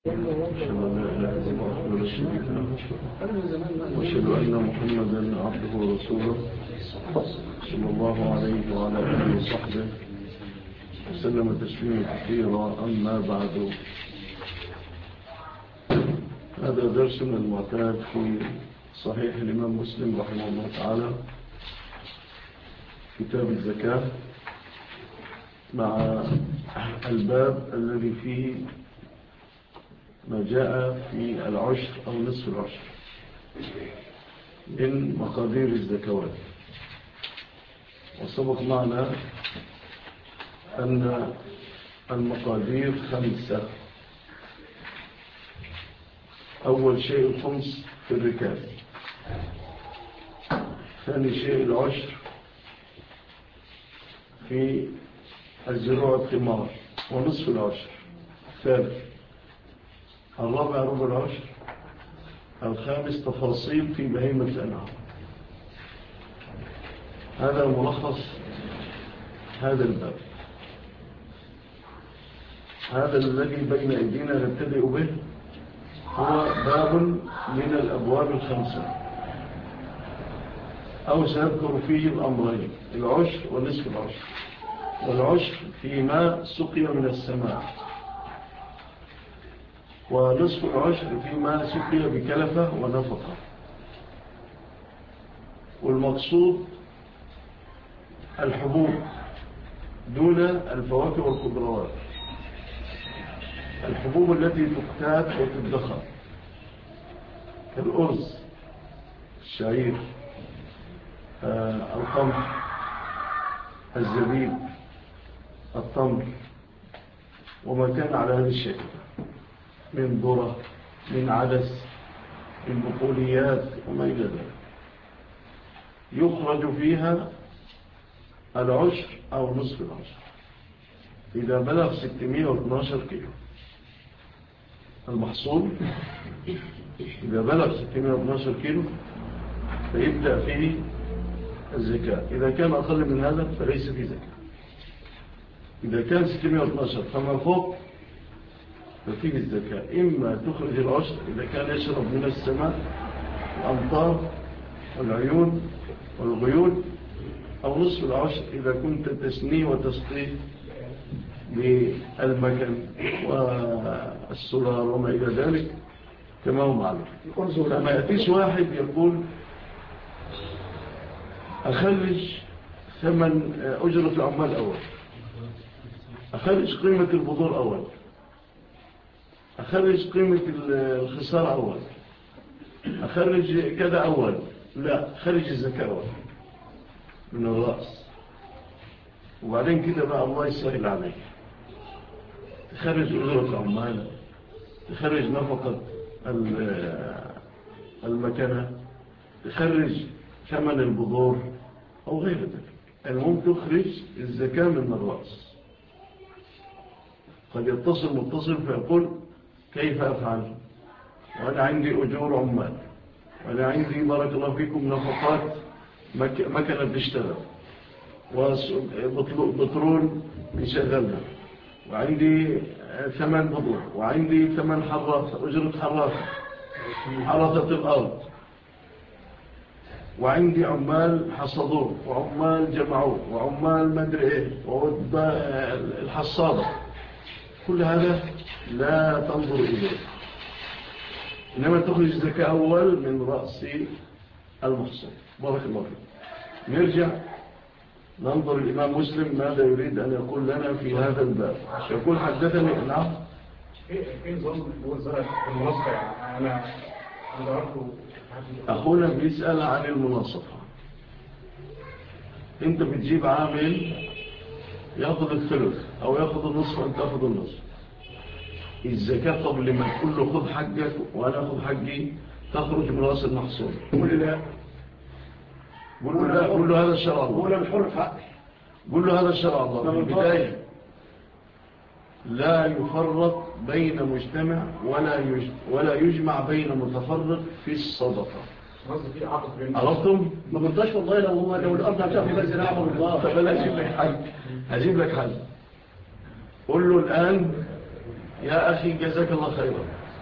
وأشهد أن محمدا عبده ورسوله صلى الله عليه وعلى آله وصحبه وسلم تسليما كثيرا. أما بعد، هذا درسنا المعتاد في صحيح الإمام مسلم رحمه الله تعالى، كتاب الزكاة، مع الباب الذي فيه ما جاء في العشر أو نصف العشر من مقادير الزكوات. وسبق معنا أن المقادير 5. أول شيء الخمس في الركاز، ثاني شيء العشر في الزروع الثمار ونصف العشر، ثالث الرابع ربع العشر، الخامس تفاصيل في بهيمة الأنعام. هذا ملخص هذا الباب. هذا الذي بين أيدينا نبتدئ به هو باب من الأبواب 5، أو سنذكر فيه الأمرين: العشر ونصف العشر. والعشر فيما سقي من السماء، ونصف العشر فيما سقي بكلفة ونفقة. والمقصود الحبوب دون الفواكه والخضروات، الحبوب التي تقتات وتدخر كالأرز، الشعير، القمح، الزبيب، التمر، وما كان على هذا الشكل من ذرة، من عدس، من بقوليات وما إلى ذلك، يخرج فيها العشر أو نصف العشر إذا بلغ 612 كيلو. المحصول إذا بلغ 612 كيلو فيبدأ فيه الزكاة. إذا كان أقل من هذا فليس فيه زكاة. إذا كان 612 فما فوق ففيه الزكاة. إما تخرج العشر إذا كان يشرب من السماء الأمطار والعيون والغيول، أو نصف العشر إذا كنت تسني وتسقي بالمكن والسولار وما إلى ذلك كما هو معلوم. لما يأتيش واحد يقول أخرج ثمن أجرة العمال أول، أخرج قيمة البذور أول، أخرج قيمة الخسارة أول، أخرج كذا أول. لا، خرج الزكاة أول من الرأس، وبعدين كده بقى الله يسهل عليك. تخرج أجرة العمال، تخرج نفقة المكنة، تخرج ثمن البذور أو غير ذلك. المهم تخرج الزكاة من الرأس. قد يتصل فيقول كيف أفعل وأنا عندي أجور عمال، وأنا عندي بارك الله فيكم نفقات مكنة تشتغل، وبترول يشغلها، وعندي ثمن بذور، وعندي ثمن حراثة، أجرة حراثة الأرض، وعندي عمال حصدوه، وعمال جمعوه، وعمال مدري إيه، والحصادة. كل هذا لا تنظر إليه، إنما تخرج الزكاة أول من رأس المحصول. بارك الله فيك. نرجع ننظر الإمام مسلم ماذا يريد أن يقول لنا في هذا الباب. يقول حدثني. نعم، في نظام الزرع المناصفة. أنا أخونا بيسأل عن المناصفة. أنت بتجيب عامل يأخذ الثلث أو يأخذ النصف وأنت تأخذ النصف. الزكاة قبل ما تقول له خذ حقك وأنا أخذ حقي تخرج من رأس المحصول. قول لا، قول له هذا شرع الله. قول الحر في حقي. قول له هذا شرع الله. في البداية لا يفرق بين مجتمع ولا يجمع بين متفرق في الصدقة. عرفتم؟ ما مرضاش والله لو الأرض هتعطي بس نعمة والله. طب أنا هجيب لك حل. قول له الآن يا أخي جزاك الله خيرا،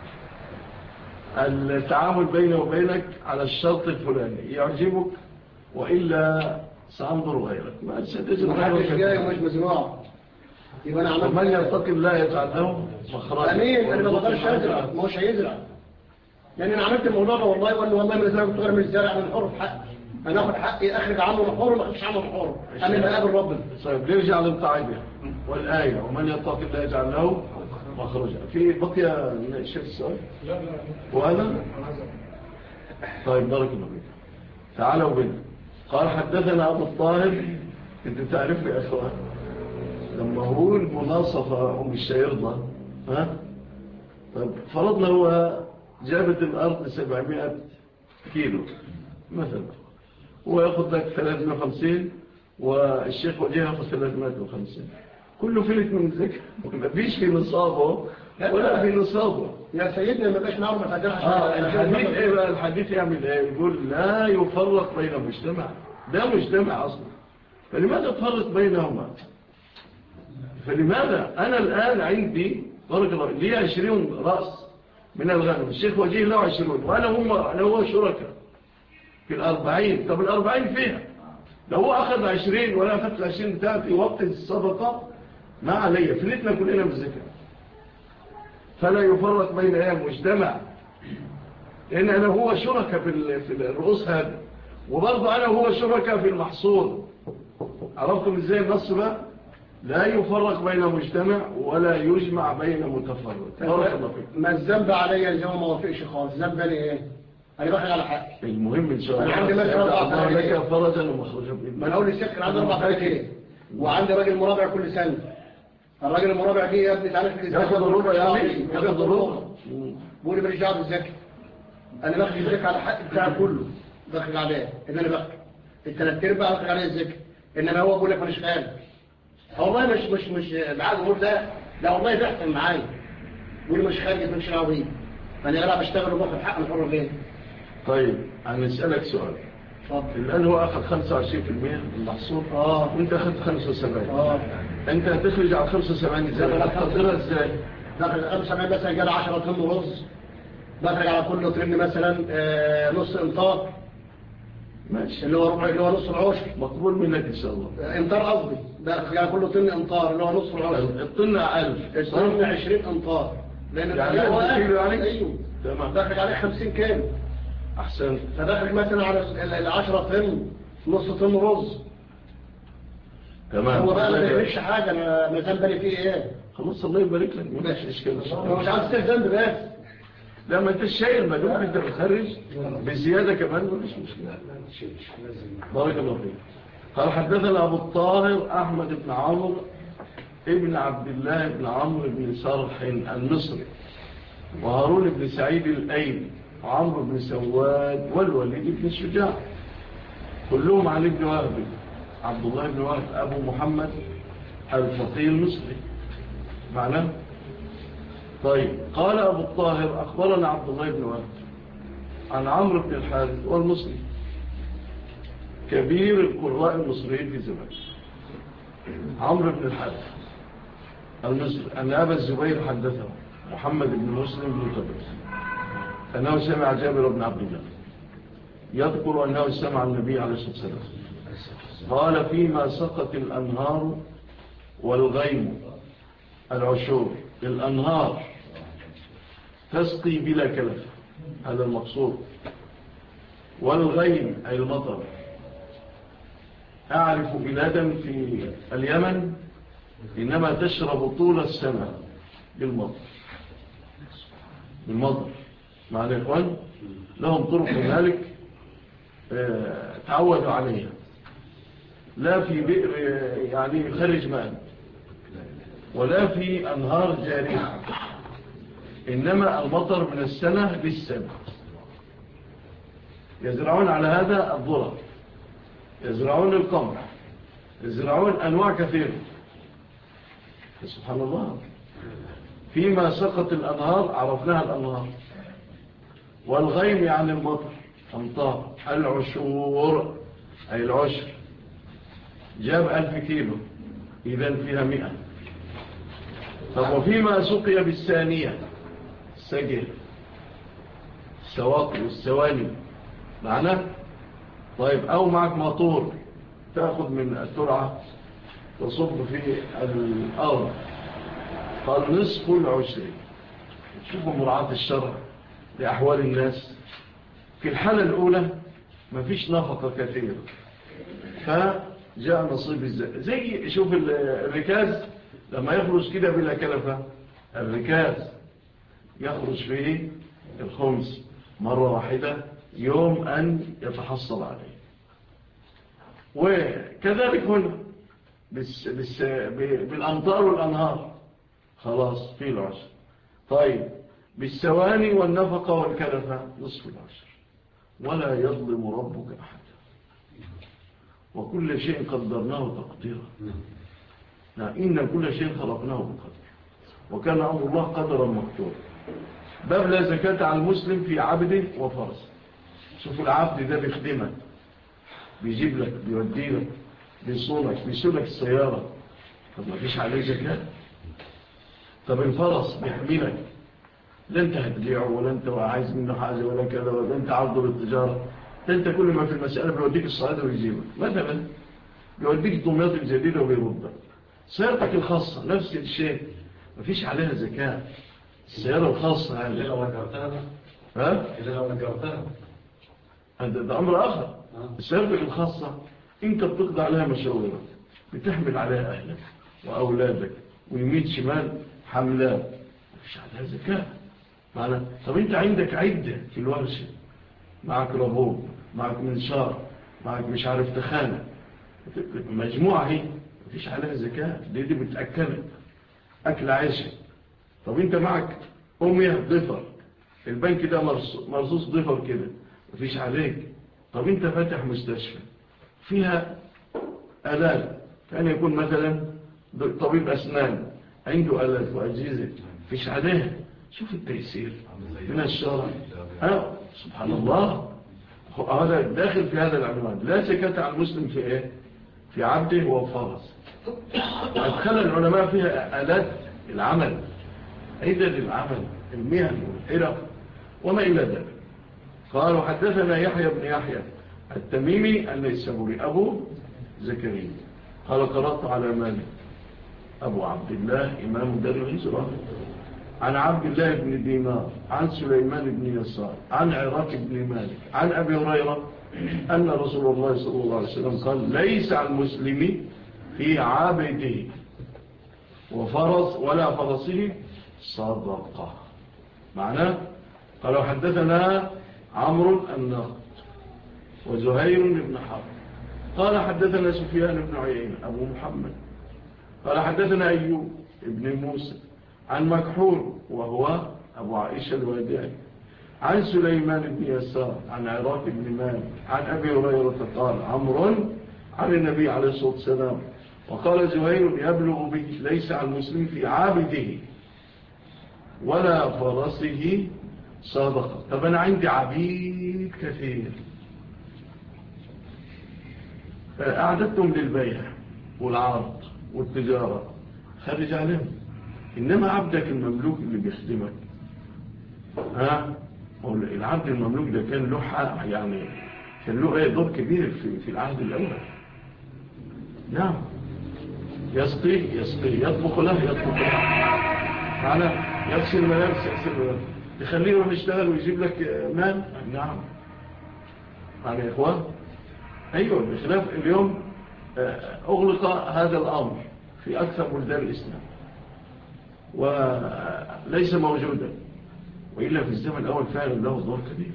التعامل بيني وبينك على الشرط الفلاني يعجبك وإلا سأنظر غيرك، ما ستجد محدش جاي ومش مزروع. يبقى أنا ومن يتق الله يجعل له مخرجا. أمين. أنا ما بقدرش أزرع، ما هوش هيزرع. يعني أنا عملت الموضوع ده والله، وقال له والله ما زرع، كنت غير من الزرع من الحر في حقي. أنا آخد حقي أخرج عنه الحر وما أخدش عنه الحر. أنا اللي قابل ربنا. طيب نرجع للقاعدة والآية ومن يتق الله يجعل له مخرجا. في بقي شيخ السؤال؟ لا وهذا؟ طيب بارك الله فيك. تعالوا بنا. قال حدثنا أبو الطاهر. أنت تعرف يا أخوان لما هو المناصفة أم الشيرضة، ها؟ طيب فرضنا هو جابت الأرض 700 كيلو مثلا، ويأخذ لك 350 والشيخ وجيه يأخذ 350، كله فلت من الذكر، ما فيش في نصابه ولا في نصابه. يا سيدنا ما بقاش نعرف الحديث. الحديث ايه بقى؟ الحديث يعمل ايه؟ يقول لا يفرق بين مجتمع، ده مجتمع اصلا، فلماذا تفرق بينهما؟ فلماذا انا الان عندي بارك الله لي 20 رأس من الغنم، الشيخ وجيه له 20 وانا هو شركاء في 40. طب 40 فيها لو هو اخذ 20 ولا اخذت 20 بتاعتي في وقت الصدقه ما علي، فلتنا كلنا بالزكاه. فلا يفرق بين مجتمع، لأن أنا هو شركة في الرؤوس هذا، وبرضه أنا هو شركة في المحصول. عرفتم إزاي النص بقى؟ لا يفرق بين مجتمع ولا يجمع بين متفرق. بارك الله فيك. ما الذنب عليا اليوم ما وافقش خالص، ذنب لي ايه؟ أنا بخرج على حقي. المهم إن شاء الله أنا عندي مثلا الله لك فرجا ومخرجا بإذن. ما أنا أقول للشيخ عندي 4 فاكهة وعندي راجل مرابع كل سنة. الراجل المرابع دي يا ابني تعرف لي ياخد الربع يعني ياخد الربع. بقول لي ماليش دعوه بالزكاه، انا باخد الزكاه على الحق بتاعي كله، باخد عليه ان انا باخد الثلاث ارباع باخد عليه الزكاه، انما هو بيقول لك ماليش خالد. والله مش بعد بقول لا والله بيحصل معايا، بيقول لي ماليش خالد ماليش دعوه بيه، فانا لا بشتغل وباخد حق من حر فين. طيب انا اسالك سؤال. الآن هو أخذ 25% من المحصول وانت أخذت 75. انت هتخرج على 75 ازاي؟ هتقدرها ازاي؟ داخل 75 مثلا جال 10 طن رز، بخرج على كل طن مثلا نص امطار ماشي، اللي هو نص العشر، مقبول منك ان شاء الله. امطار قصدي، بخرج على كل طن امطار اللي هو نص العشر. الطن 1000، الطن 20 امطار، لان يعني 1000 كيلو يعني؟ ايوه تمام، بخرج عليه 50 كيلو. احسن. فبخرج مثلا على ال 10 طن نص طن رز. تمام. هو بقى ما بيعملش حاجه، ما ذنبني فيه ايه؟ خلاص الله يبارك لك، ما فيش اشكال. هو مش عاوز يستلزم ذنب بس. لا ما انت شايل ما دام انت بتخرج بزياده كمان مفيش مشكله. بارك الله فيك. قال حدثنا ابو الطاهر احمد بن عمرو ابن عبد الله بن عمرو بن سرح المصري، وهارون بن سعيد الايلي، وعمرو بن سواد، والوليد بن الشجاع، كلهم عن ابن وهب عبد الله بن وهب ابو محمد الفقيه المصري معناه. طيب قال أبو الطاهر أخبرنا عبد الله بن وهب عن عمرو بن الحارث والمصري كبير القراء المصريين في زمان، عمرو بن الحارث المصري، أن أبا الزبير حدثه محمد بن مسلم بن طبس أنه سمع جابر بن عبد الله يذكر أنه سمع النبي عليه الصلاة والسلام قال فيما سقط الأنهار والغيم العشور، الأنهار تسقي بلا كلف، هذا المقصود، والغيم أي المطر. أعرف بلادا في اليمن إنما تشرب طول السنة بالمطر معنى إخوان لهم طرق هنالك تعودوا عليها، لا في بئر يعني يخرج ماء ولا في أنهار جارية، إنما المطر من السنة للسنة. يزرعون على هذا الذرة، يزرعون القمح، يزرعون أنواع كثيرة. سبحان الله. فيما سقط الأنهار عرفناها الأنهار، والغيم يعني المطر أمطار، العشور أي العشر، جاب 1000 كيلو إذن فيها 100، طب وفيما سقي بالثانية السجل السواقي والسواني معنا. طيب أو معك مطور تأخذ من الترعة تصب في الأرض، قال نصف العشر. شوفوا مراعاة الشرع لأحوال الناس. في الحالة الأولى ما فيش نفقة كثيرة، فجاء نصيب زي شوف الركاز لما يخرج كده بلا كلفة، الركاز يخرج فيه الخمس مرة واحدة يوم أن يتحصل عليه. وكذلك هنا بالأمطار والأنهار خلاص في العشر. طيب بالسواني والنفقة والكلفة نصف العشر. ولا يظلم ربك أحد وكل شيء قدرناه تقديرا. إن كل شيء خلقناه بقدر وكان أمر الله قدرا مقدورا. باب لا زكاة على المسلم في عبده وفرس. شوف العبد ده بيخدمك، بيجيب لك، بيودي لك، بيصونك، بيسولك السيارة، طب ما فيش عليه زكاة. طب الفرس بيحملك، لا انت هتبيعه ولا انت عايز منه حاجة ولا كذا ولا انت عرضه للتجارة. انت كل ما في المسألة بيوديك الصعيدة ويجيبك، مثلا بيوديك دمياط الجديدة وبيردك. سيارتك الخاصة نفس الشيء ما فيش عليها زكاة. السيارة الخاصة هذه إذا لو نجرتها إذا لو نجرتها ده أمر آخر. السيارتك الخاصة انت بتقضي عليها مشاورك، بتحمل عليها أهلك وأولادك ويمين شمال حملات، ما فيش عليها زكاة. معنى طب انت عندك عدة في الورشة، معك ربوب، معك منشار، معك مش عارف تخانة، مجموعة هي ما فيش عليها زكاة. دي بتأكلك أكل عيشك. طب انت معك أمية ضفر، البنك ده مرصوص ضفر كده ما فيش عليك. طب انت فاتح مستشفى فيها آلات، كان يكون مثلا طبيب أسنان عنده آلات وأجهزة فيش عليها. شوف التيسير من الشرع. سبحان الله. هذا داخل في هذا العنوان. لا زكاة على المسلم في ايه؟ في عبده وفرس. أدخل العلماء فيها آلات العمل، عدد العمل، المهن والحرف وما إلى ذلك. قالوا حدثنا يحيى بن يحيى التميمي النيسابوري أبو زكريا قال قرأت على مالك أبو عبد الله إمام دار الهجرة عن عبد الله بن دينار عن سليمان بن يسار عن عراك بن مالك عن أبي هريرة أن رسول الله صلى الله عليه وسلم قال ليس على المسلم في عابده وفرس ولا فرسه صدقة. معناه قالوا حدثنا عمرو الناقد وزهير بن حرب قال حدثنا سفيان بن عيين أبو محمد قال حدثنا أيوب ابن موسى عن مكحول وهو أبو عائشة الوادعي عن سليمان بن يسار عن عراك بن مالك عن أبي هريرة قال عمرو عن النبي عليه الصلاة والسلام وقال زهير يبلغ به ليس على المسلم في عابده ولا فرسه صدقة. طب أنا عندي عبيد كثير أعددتم للبيع والعرض والتجارة خرج عليهم، إنما عبدك المملوك اللي بيخدمك العبد المملوك ده كان له يعني كان له دور كبير في العهد الأول. نعم يسقي يطبخ له على يغسل ملابس يخليه يروح يشتغل ويجيب لك مال. نعم يعني يا إخوان أيوة. بخلاف اليوم أغلق هذا الأمر في أكثر بلدان الإسلام وليس موجودا، وإلا في الزمن الأول فعلا له دور كبير.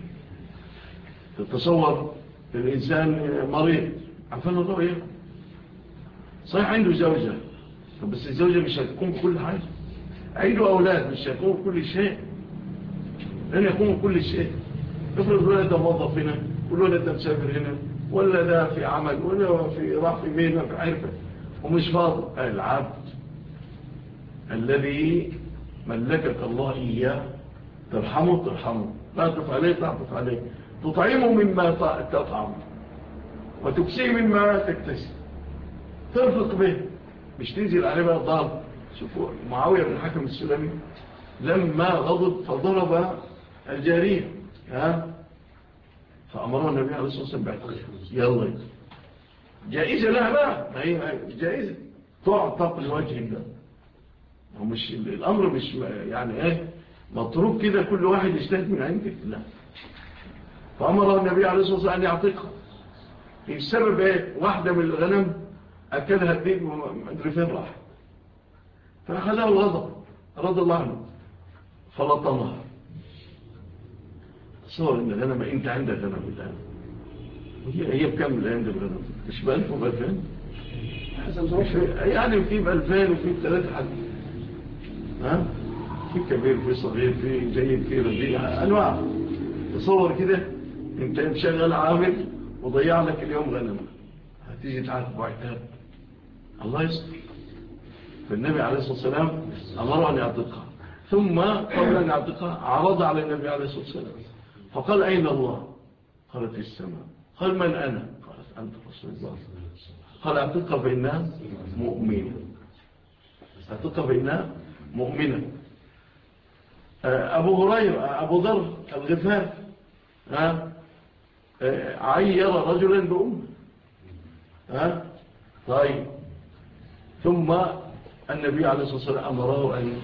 تتصور الإنسان مريض عفان الله إيه صحيح عنده زوجة، بس الزوجة مش هتقوم بكل حاجة. عنده أولاد مش هتقوم بكل شيء، لن يقوم بكل شيء. افرض الولد ده موظف هنا والولد ده مسافر هنا ولا ده في عمل ولا في راح في مهنة في حرفة ومش فاضل. العبد الذي ملكك الله إياه ترحمه، لا تطف عليه تعطف عليه، تطعمه مما تطعم وتكسيه مما تكتسي، ترفق به، مش تنزل عليه بقى ضرب شوفوا معاوية بن الحكم السلمي لما غضب فضرب الجارية فأمره النبي عليه الصلاة والسلام بعد يلا جائزة لها بقى، ما هي جائزة تعطق لوجه الله، ومش الأمر مش يعني ايه مطروب كده كل واحد يجتهد من عندك، لا. فأمر النبي عليه الصلاة والسلام أن يعطيقها. السبب ايه؟ واحدة من الغنم أكلها الدين ومدري فين راح، فأخذها الغضب رضي الله عنه فلطمها. تصور إن الغنم أنت عندك غنم الآن، هي بكم الآن دي الغنم؟ مش ب1000 وب2000 يعني في ب2000 وفي ب3 حد، في كبير في صغير في جيد في رديء أنواع. تصور كده انت مشغل عامل وضيع لك اليوم غنم، هتيجي تعاتب وعتاب، الله يستر. فالنبي عليه الصلاة والسلام أمره أن يعتقها، ثم قبل أن يعتقها عرض على النبي عليه الصلاة والسلام فقال أين الله؟ قال في السماء. قال من أنا؟ قالت أنت رسول الله. قال اعتقها فإنها مؤمنة، اعتقها فإنها مؤمنة. أبو هريرة أبو ذر الغفار عير رجلا بأمه طيب، ثم النبي عليه الصلاة والسلام أمره أن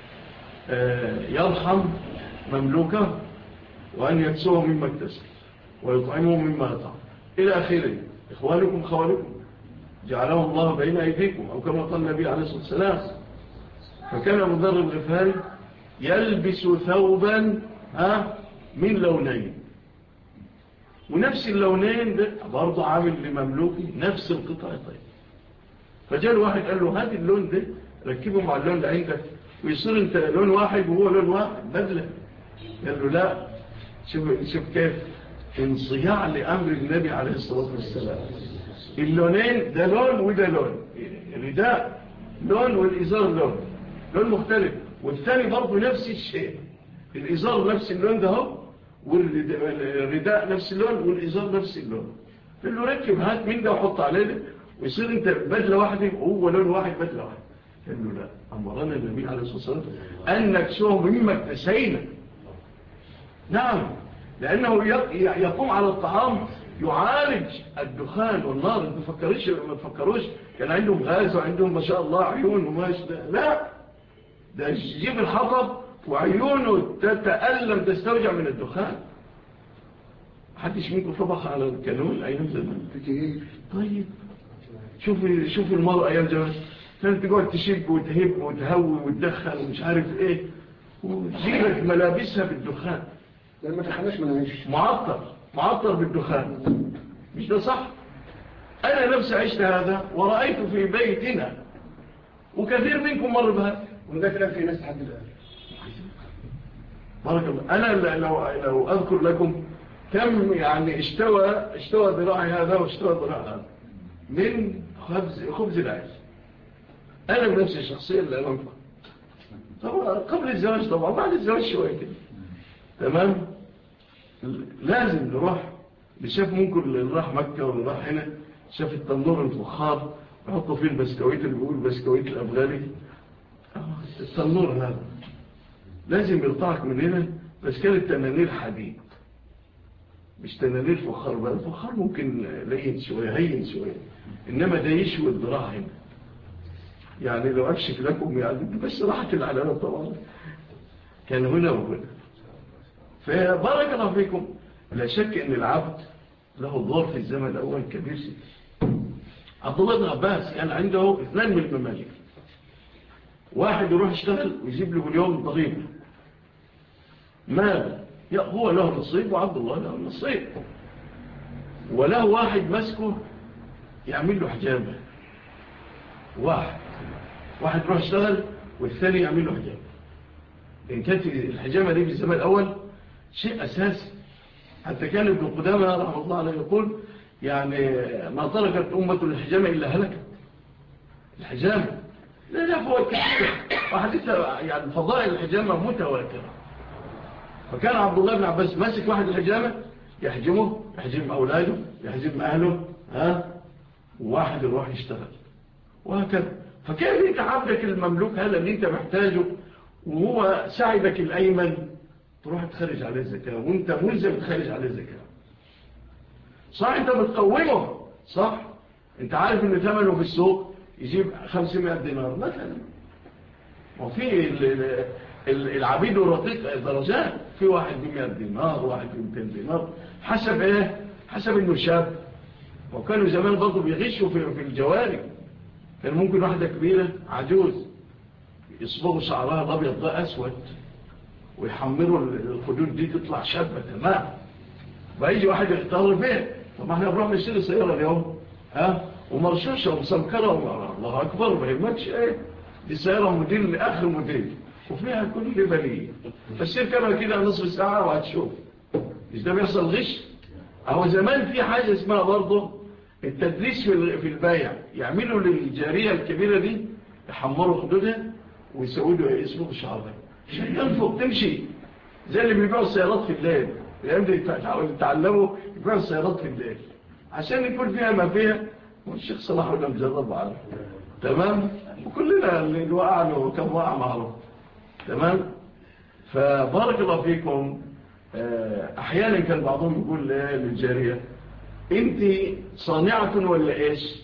يرحم مملوكه وأن يكسوه مما اكتسب ويطعمه مما يطعم إلى آخره. إخوانكم خوالكم جعلهم الله بين أيديكم، أو كما قال النبي عليه الصلاة والسلام. فكان أبو ذر الغفاري يلبس ثوبا من لونين، ونفس اللونين ده برضه عامل لمملوكي نفس القطعة. طيب، فجاء واحد قال له هذا اللون ده ركبه مع اللون اللي عندك ويصير انت لون واحد وهو لون واحد بدله. قال له لا، شوف كيف انصياع لأمر النبي عليه الصلاة والسلام. اللونين ده لون وده لون، الرداء لون والإزار لون مختلف، والثاني برضه نفس الشيء، الإزار نفس اللون ده هو، والرداء نفس اللون والإزار نفس اللون. قال له ركب هات من ده وحط عليه ده ويصير انت بدلة واحدة وهو لون واحد بدلة واحدة. قال له لا، أمرنا النبي عليه الصلاة والسلام أن نكسوه مما اكتسينا. نعم، لأنه يقوم على الطعام يعالج الدخان والنار. ما تفكروش كان عندهم غاز وعندهم ما شاء الله عيون وماش، لا، ده يجيب الحطب وعيونه تتألم تستوجع من الدخان. محدش منكم طبخ على الكانون أيام زمان؟ طيب، شوف المرأة أيام زمان كانت تقعد تشب وتهب وتهوي وتدخل ومش عارف ايه، وتجيلك ملابسها بالدخان. لما دخلناش ما نعيش معطر بالدخان، مش ده صح؟ أنا نفسي عشت هذا ورأيت في بيتنا، وكثير منكم مر بهذا، ونقول في ناس لحد الآن. بارك الله. أنا لو أذكر لكم كم يعني اشتوى ذراعي هذا واشتوى ذراع هذا من خبز العيش، أنا بنفسي الشخصية اللي أمامكم. طبعا قبل الزواج، طبعا بعد الزواج شوية كده، تمام. لازم نروح لشاف ممكن اللي راح مكة واللي راح هنا شاف التنور الفخار يحطوا فيه البسكويت اللي بيقول بسكويت الأبغالي. التنور هذا لازم يرطعك من هنا، بس كانت تنانير حديد مش تنانير فخار. بقى الفخار ممكن لين شوية هين شوية، إنما ده يشوي الذراع هنا. يعني لو أكشف لكم يعني بس راحت العلامة طبعا كان هنا وهنا. فبارك الله فيكم. لا شك أن العبد له دور في الزمن الأول كبير. عبد الله بن عباس كان عنده 2 من الممالك، واحد يروح يشتغل ويجيب له اليوم ضغيب مال، هو له نصيب وعبد الله له نصيب، وله واحد مسكه يعمل له حجامة. واحد يروح يشتغل والثاني يعمل له حجامة. إن كانت الحجامة دي في الزمن الأول شيء أساسي، حتى كان ابن قدامى رحمه الله عليه يقول يعني ما تركت أمة الحجامة إلا هلكت. الحجامة لا فوق كثير، وحديثة يعني فضائل الحجامة متواترة. فكان عبد الله بن عباس ماسك واحد الحجامة يحجمه، يحجم أولاده، يحجم أهله، وواحد يروح يشتغل، وهكذا. فكيف انت عبدك المملوك هذا اللي انت محتاجه وهو ساعدك الأيمن تروح تخرج عليه الزكاة وانت ملزم تخرج عليه الزكاة؟ صح، انت بتقومه، صح، انت عارف ان ثمنه في السوق يجيب 500 دينار مثلا. وفي العبيد والرقيق درجات، في واحد ب100 دينار، واحد ب200 دينار، حسب ايه؟ حسب انه شاب. وكانوا زمان برضو بيغشوا في الجواري. كان ممكن واحدة كبيرة عجوز يصبغوا شعرها الابيض ده اسود ويحمروا الخدود دي تطلع شابة تمام، ويجي واحد يختار بيه. طب احنا بنروح نشتري سيارة اليوم ومرشوشة ومسمكرة، الله اكبر، ما يهمكش ايه، دي سيارة موديل لاخر موديل وفيها كل بلية، بس يركبها كده نصف ساعة وهتشوف. مش ده بيحصل غش؟ اهو زمان في حاجة اسمها برضه التدريس في البيع، يعملوا للجارية الكبيرة دي يحمروا خدودها ويسودوا اسمه بشعرها عشان تنفق تمشي، زي اللي بيبيعوا السيارات في الليل. الأيام دي يتعلموا يبيعوا السيارات في الليل عشان يكون فيها ما فيها. والشيخ صلاح ولا مجرب عنه، تمام، وكلنا اللي وقع له كم وقع معروف، تمام. فبارك الله فيكم. احيانا كان بعضهم يقول للجارية انت صانعة ولا ايش؟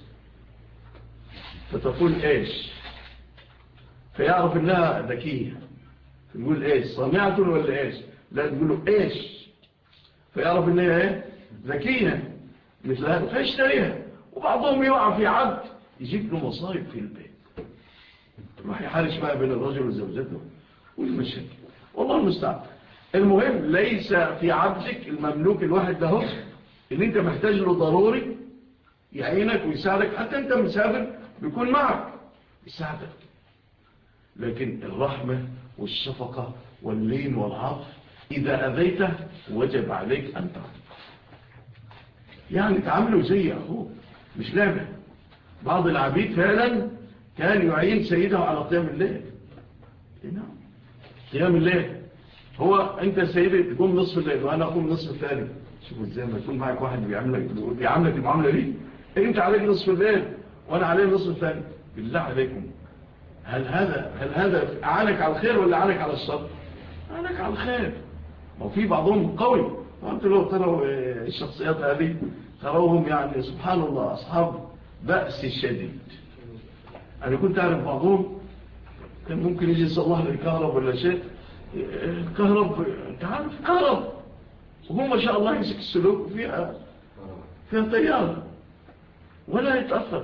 فتقول ايش، فيعرف انها ذكية، تقول ايش، صانعة ولا ايش؟ لا، تقول له ايش، فيعرف انها ايه، ذكية مثل هذا فيشتريها. وبعضهم يقع في عبد يجيب له مصائب في البيت، راح يحارش بقى بين الرجل وزوجته والمشاكل، والله المستعان. المهم ليس في عبدك المملوك الواحد ده اللي انت محتاج له ضروري يعينك ويساعدك، حتى انت مسافر بيكون معك يساعدك، لكن الرحمة والشفقة واللين والعطف إذا أذيته وجب عليك أن تعطف، يعني تعاملوا زي أخوه مش لعبة. بعض العبيد فعلا كان يعين سيده على قيام الليل. نعم، قيام الليل، هو أنت سيدي تقوم نصف الليل وأنا أقوم نصف الثاني. شوفوا إزاي ما يكون معك واحد بيعملك المعاملة دي، أنت عليك نصف الليل وأنا عليه نصف الثاني. بالله عليكم، هل هذا أعانك على الخير ولا أعانك على الشر؟ أعانك على الخير. وفي بعضهم قوي، وأنت لو تروا الشخصيات هذه تروهم يعني سبحان الله أصحاب بأس شديد. أنا كنت أعرف بعضهم كان ممكن يجي يصلح للكهرب ولا شيء، الكهرب أنت عارف كهرب، وهو ما شاء الله يمسك السلوك فيها طيارة ولا يتأثر.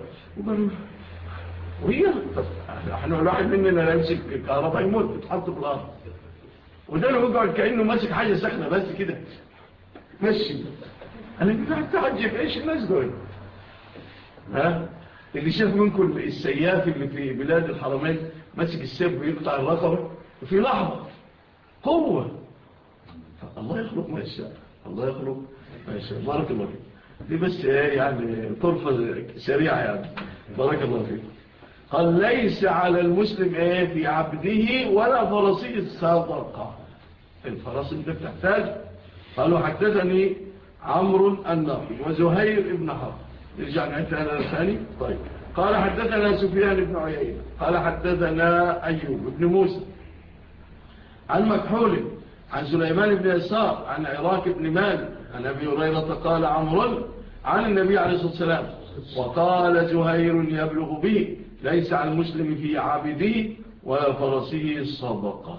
وهي احنا الواحد مننا لا يمسك الكهرباء يموت يتحط في الارض، وده لو يقعد كأنه ماسك حاجة سخنة بس كده ماشي. انا قاعد تعجب ايش الناس دول، اللي شاف منكم السياف اللي في بلاد الحرمين ماسك السيف ويقطع الرقبة في لحظة قوة. الله يخلق ما يشاء، الله يخلق ما يشاء. بارك الله فيك. دي بس يعني طرفة سريعة يعني. بارك الله فيك. قال ليس على المسلم في عبده ولا فرسه الصدقة. الفرس انت بتحتاج. قالوا حدثني عمرو الناقد وزهير ابن حرب. نرجع نعيد هذا الثاني. طيب. قال حدثنا سفيان بن عيينة قال حدثنا أيوب بن موسى عن مكحول عن سليمان بن يسار عن عراك بن مالك عن أبي هريرة قال عمرو عن النبي عليه الصلاة والسلام وقال زهير يبلغ به ليس على المسلم في عبده ولا فرسه الصدقة.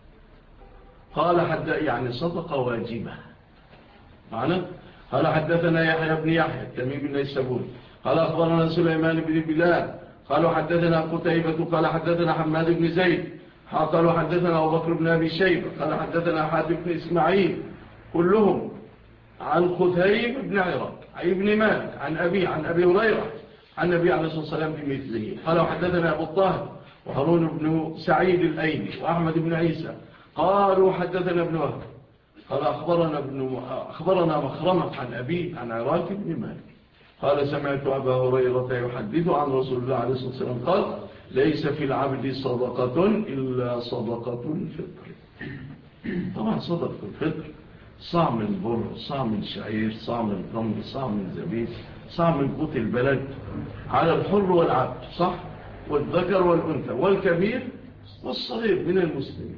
قال يعني صدقة واجبة معنا. قال حدثنا يحيى بن يحيى التميمي بن النيسابوري قال أخبرنا سليمان بن بلال قالوا حدثنا قتيبة قال حدثنا حماد بن زيد قالوا حدثنا أبو بكر بن أبي شيبة قال حدثنا حاتم بن إسماعيل كلهم عن خثيب بن عراك عن ابن مالك عن أبي هريرة عن النبي عليه الصلاة والسلام بمثله. قالوا حدثنا أبو الطاهر وهارون بن سعيد الأيلي وأحمد بن عيسى قالوا حدثنا ابن وهب قال أخبرنا مخرمة عن أبي عن عراك بن مالك قال سمعت أبا هريرة يحدث عن رسول الله عليه الصلاة والسلام قال ليس في العبد صدقة إلا صدقة الفطر. طبعا صدقة الفطر صاع من بر، صاع من شعير، صاع من تمر، صاع من زبيب، صاع من قوت البلد على الحر والعبد، صح؟ والذكر والأنثى والكبير والصغير من المسلمين.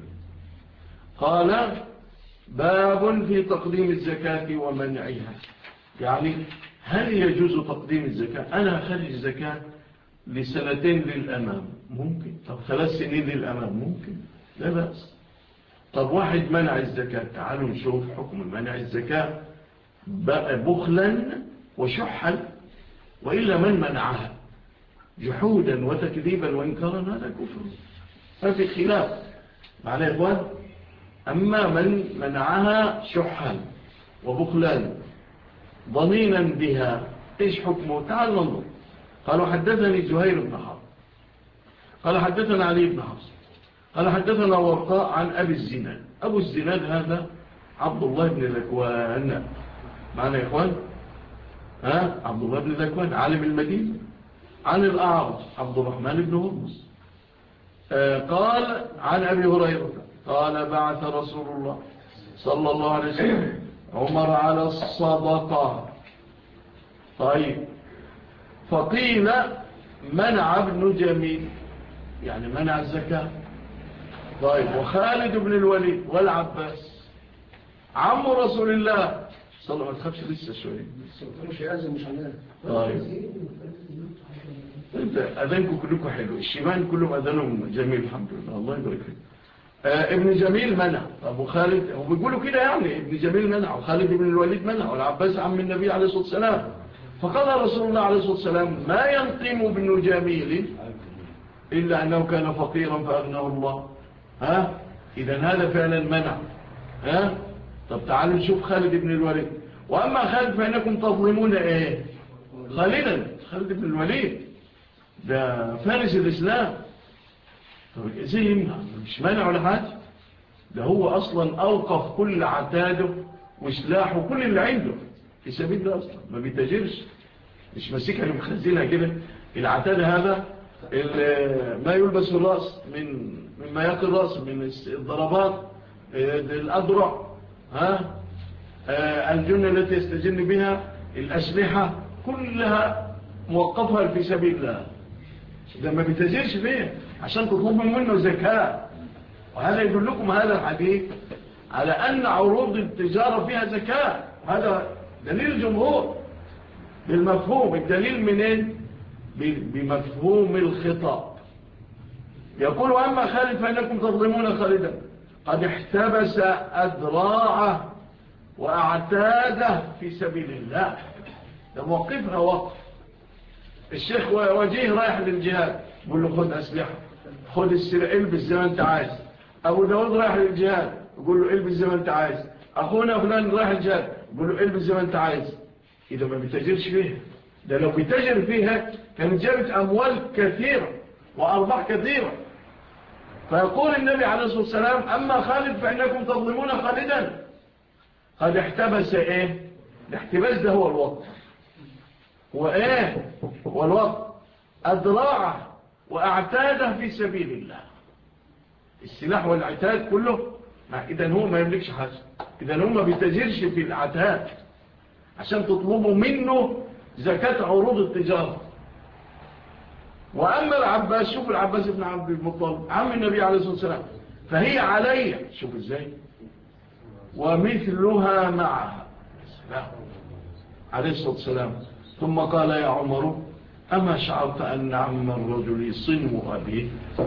قال باب في تقديم الزكاة ومنعها. يعني هل يجوز تقديم الزكاة؟ أنا أخرج الزكاة لسنتين للأمام ممكن، طب 3 سنين للأمام ممكن، لا بأس. طب واحد منع الزكاة، تعالوا نشوف حكم منع الزكاة بخلا وشحا، وإلا من منعها جحودا وتكذيبا وإنكارا هذا كفر، ففي خلاف معنى يا إخوان. أما من منعها شحا وبخلا ضنينا بها إيش حكمه؟ تعال ننظر. قالوا حدثني زهير بن حرب قال حدثنا علي بن حفص قال حدثنا ورقاء عن أبي الزناد. أبو الزناد هذا عبد الله بن ذكوان، معنا يا إخوان؟ عبد الله بن ذكوان عالم المدينة. عن الأعرج عبد الرحمن بن هرمز قال عن أبي هريرة قال بعث رسول الله صلى الله عليه وسلم عمر على الصدقة. طيب، فقيل منع ابن جميل، يعني منع الزكاة. طيب، وخالد بن الوليد والعباس عم رسول الله صلى الله عليه وسلم. ما تخافش لسه شوية، مش يأذن مش عنان. طيب، انت أذانكم كلكم حلو، الشيبان كلهم أذانهم جميل الحمد لله، الله يبارك فيك. ابن جميل منع، أبو خالد هم بيقولوا كده، يعني ابن جميل منع وخالد بن الوليد منع والعباس عم النبي عليه الصلاة والسلام. فقال رسول الله عليه الصلاة والسلام ما ينقم ابن جميل إلا أنه كان فقيرا فأغناه الله. إذن هذا فعلا منع. طب تعالوا نشوف خالد بن الوليد. وأما خالد فإنكم تظلمون إيه؟ خالد بن الوليد ده فارس الإسلام، زي يمنع؟ مش مانع ولا حاجة، ده هو أصلا أوقف كل عتاده وسلاحه وكل اللي عنده في سبيل الله، أصلا ما بيتاجرش، مش ماسكها لمخزنها كده. العتاد هذا ما يلبس الرأس مما يقي الرأس من الضربات، الأدرع، الجنة التي يستجن بها، الأسلحة كلها موقفها في سبيل الله، ده ما بيتاجرش فيه عشان تطلبوا منه زكاة. وهذا يدلكم هذا الحديث على أن عروض التجارة فيها زكاة، هذا دليل الجمهور بالمفهوم. الدليل منين؟ بمفهوم الخطاب. يقول وأما خالد فإنكم تظلمون خالدا قد احتبس أذراعه وأعتاده في سبيل الله، ده موقفها وقف. الشيخ وجيه رايح للجهاد يقول له خد أسلحة، خد السلاح، البس زي ما انت عايز. أبو داود رايح للجهاد يقول له البس زي ما انت عايز. أخونا فلان رايح للجهاد يقول له البس زي ما انت عايز. إذا ما بيتاجرش فيها، ده لو بيتاجر فيها كانت جابت أموال كثيرة وأرباح كثيرة. فيقول النبي عليه الصلاة والسلام أما خالد فإنكم تظلمون خالدا قد احتبس إيه؟ الاحتباس ده هو الوقت، هو إيه؟ هو الوقت، أدراعه وأعتاده في سبيل الله، السلاح والعتاد كله. إذن هو ما يملكش حاجة، إذن هو ما بيتاجرش في العتاد عشان تطلبوا منه زكاة عروض التجارة. وأما العباس، شوف العباس بن عبد المطلب عم النبي عليه الصلاة والسلام، فهي علي، شوف ازاي، ومثلها معها عليه الصلاة والسلام. ثم قال يا عمر أما شعرت أن عم الرجل صنو أبيه،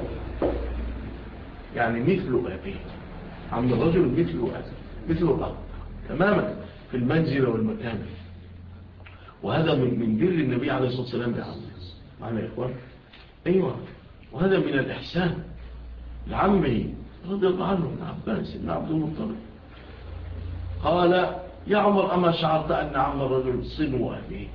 يعني مثل أبيه، عم الرجل مثل أبيه، مثل الأب تماما في المنزل والمكان. وهذا من بر النبي عليه الصلاة والسلام بعمه، معنا يا إخوان؟ أيوة، وهذا من الإحسان لعمه رضي الله عنه بن عباس بن عبد المطلب. قال يا عمر أما شعرت أن عم الرجل صنو أبيه؟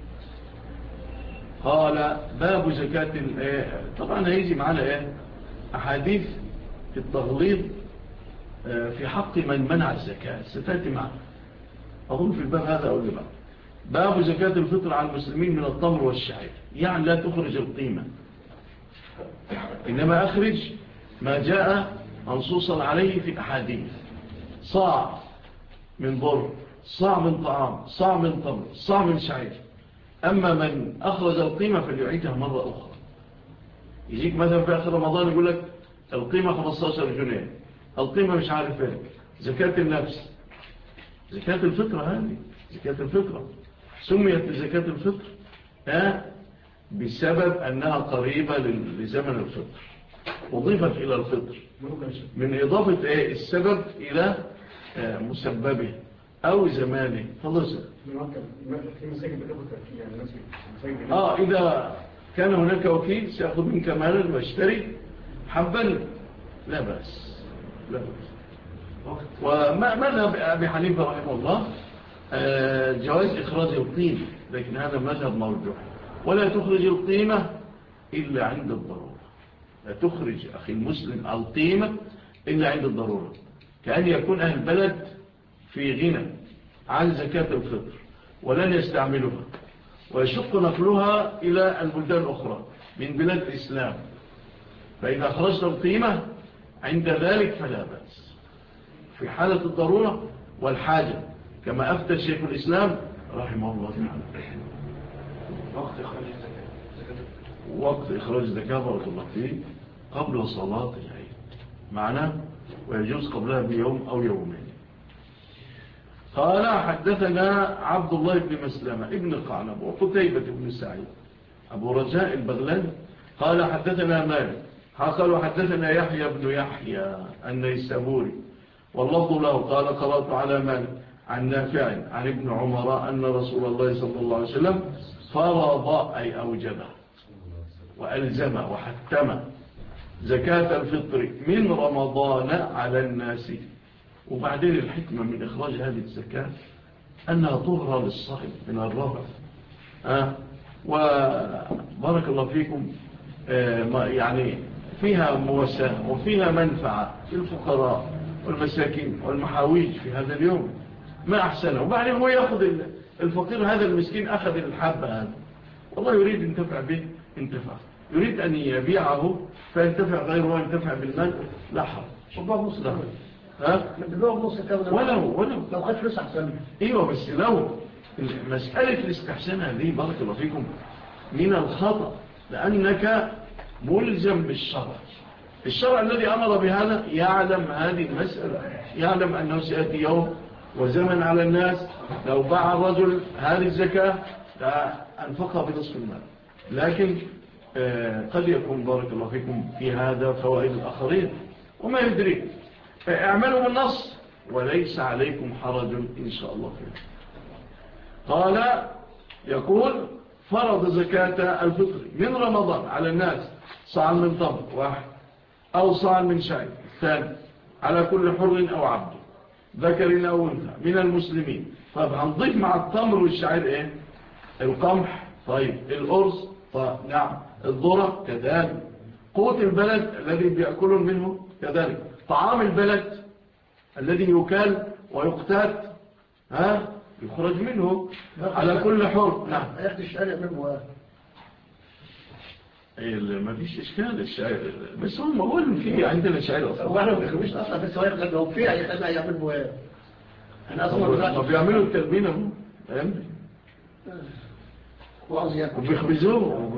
قال باب زكاة. طبعا هيجي معنا أحاديث في التغليظ في حق من منع الزكاة، ستأتي معنا أظن في الباب هذا أو اللي بعد. باب زكاة الفطر على المسلمين من التمر والشعير، يعني لا تخرج القيمة، إنما أخرج ما جاء منصوصا عليه في أحاديث، صاع من بر، صاع من طعام، صاع من تمر، صاع من شعير. أما من أخرج القيمة فليعيدها مرة أخرى. يجيك مثلا في آخر رمضان يقول لك القيمة 15 جنيه، القيمة مش عارف ايه، زكاة النفس، زكاة الفطرة. هذه زكاة الفطرة سميت زكاة الفطر بسبب أنها قريبة لزمن الفطر، وضيفت إلى الفطر من إضافة السبب إلى مسببه أو زمانه. خلص إذا كان هناك وكيل سيأخذ منك مالا ويشتري حبا لا بأس، لا بأس. ومذهب أبي حنيفة رحمه الله جواز إخراج القيمة، لكن هذا مذهب مرجوح. ولا تخرج القيمة إلا عند الضرورة، لا تخرج أخي المسلم القيمة إلا عند الضرورة، كأن يكون أهل البلد في غنى عن زكاة الفطر ولن يستعملها، ويشق نقلها إلى البلدان الأخرى من بلاد الإسلام، فإذا أخرجت القيمة عند ذلك فلا بأس في حالة الضرورة والحاجة، كما أفتى شيخ الإسلام رحمه الله تعالى. وقت إخراج الزكاة بارك الله فيه قبل صلاة العيد معنا، ويجوز قبلها بيوم أو يومين. قال حدثنا عبد الله بن مسلمة ابن القعنب وقتيبة بن سعيد أبو رجاء البغلاني قال حدثنا مالك قالوا حدثنا يحيى بن يحيى النيسابوري واللفظ له قال قرأت على مالك عن نافع عن ابن عمر أن رسول الله صلى الله عليه وسلم فرض أي أوجبه وألزم وحتم زكاة الفطر من رمضان على الناس. وبعدين الحكمة من إخراج هذه الزكاة أنها طهرة للصائم من الرفث. وبارك الله فيكم يعني فيها مواساة وفيها منفعة للفقراء والمساكين والمحاويج في هذا اليوم، ما أحسنه. وبعدين هو يأخذ الفقير هذا المسكين أخذ الحبة هذا، والله يريد ينتفع به انتفع، يريد أن يبيعه فينتفع غيره وينتفع بالمال لا حرج. ولو لو خد فلوس أحسن. ايوه بس لو مسألة الاستحسان هذه بارك الله فيكم من الخطأ، لأنك ملزم بالشرع. الشرع الذي أمر بهذا يعلم هذه المسألة، يعلم أنه سيأتي يوم وزمن على الناس لو باع الرجل هذه الزكاة أنفقها بنصف المال، لكن قد يكون بارك الله فيكم في هذا فوائد الآخرين وما يدري. اعملوا بالنص وليس عليكم حرج إن شاء الله فيه. قال يقول فرض زكاة الفطر من رمضان على الناس صاع من تمر واحد أو صاع من شعير ثاني على كل حر أو عبد ذكر أو أنثى من المسلمين. طيب هنضيف مع التمر والشعير ايه؟ القمح، طيب الأرز، طيب نعم الذرة كذلك، قوت البلد الذي بيأكلون منه كذلك، طعام البلد الذي يكال ويقتات يخرج منه على كل حر. نعم يأخذ الشعير منه ما فيش إشكال الشعير، بس هم أول فيه عندنا شعير أصلا واحنا ما بيخرجوش أصلا، بس هو يخرج لو فيه يخلينا يعملوا احنا أصلا ما بيعملوا التلبينة وبيخبزوه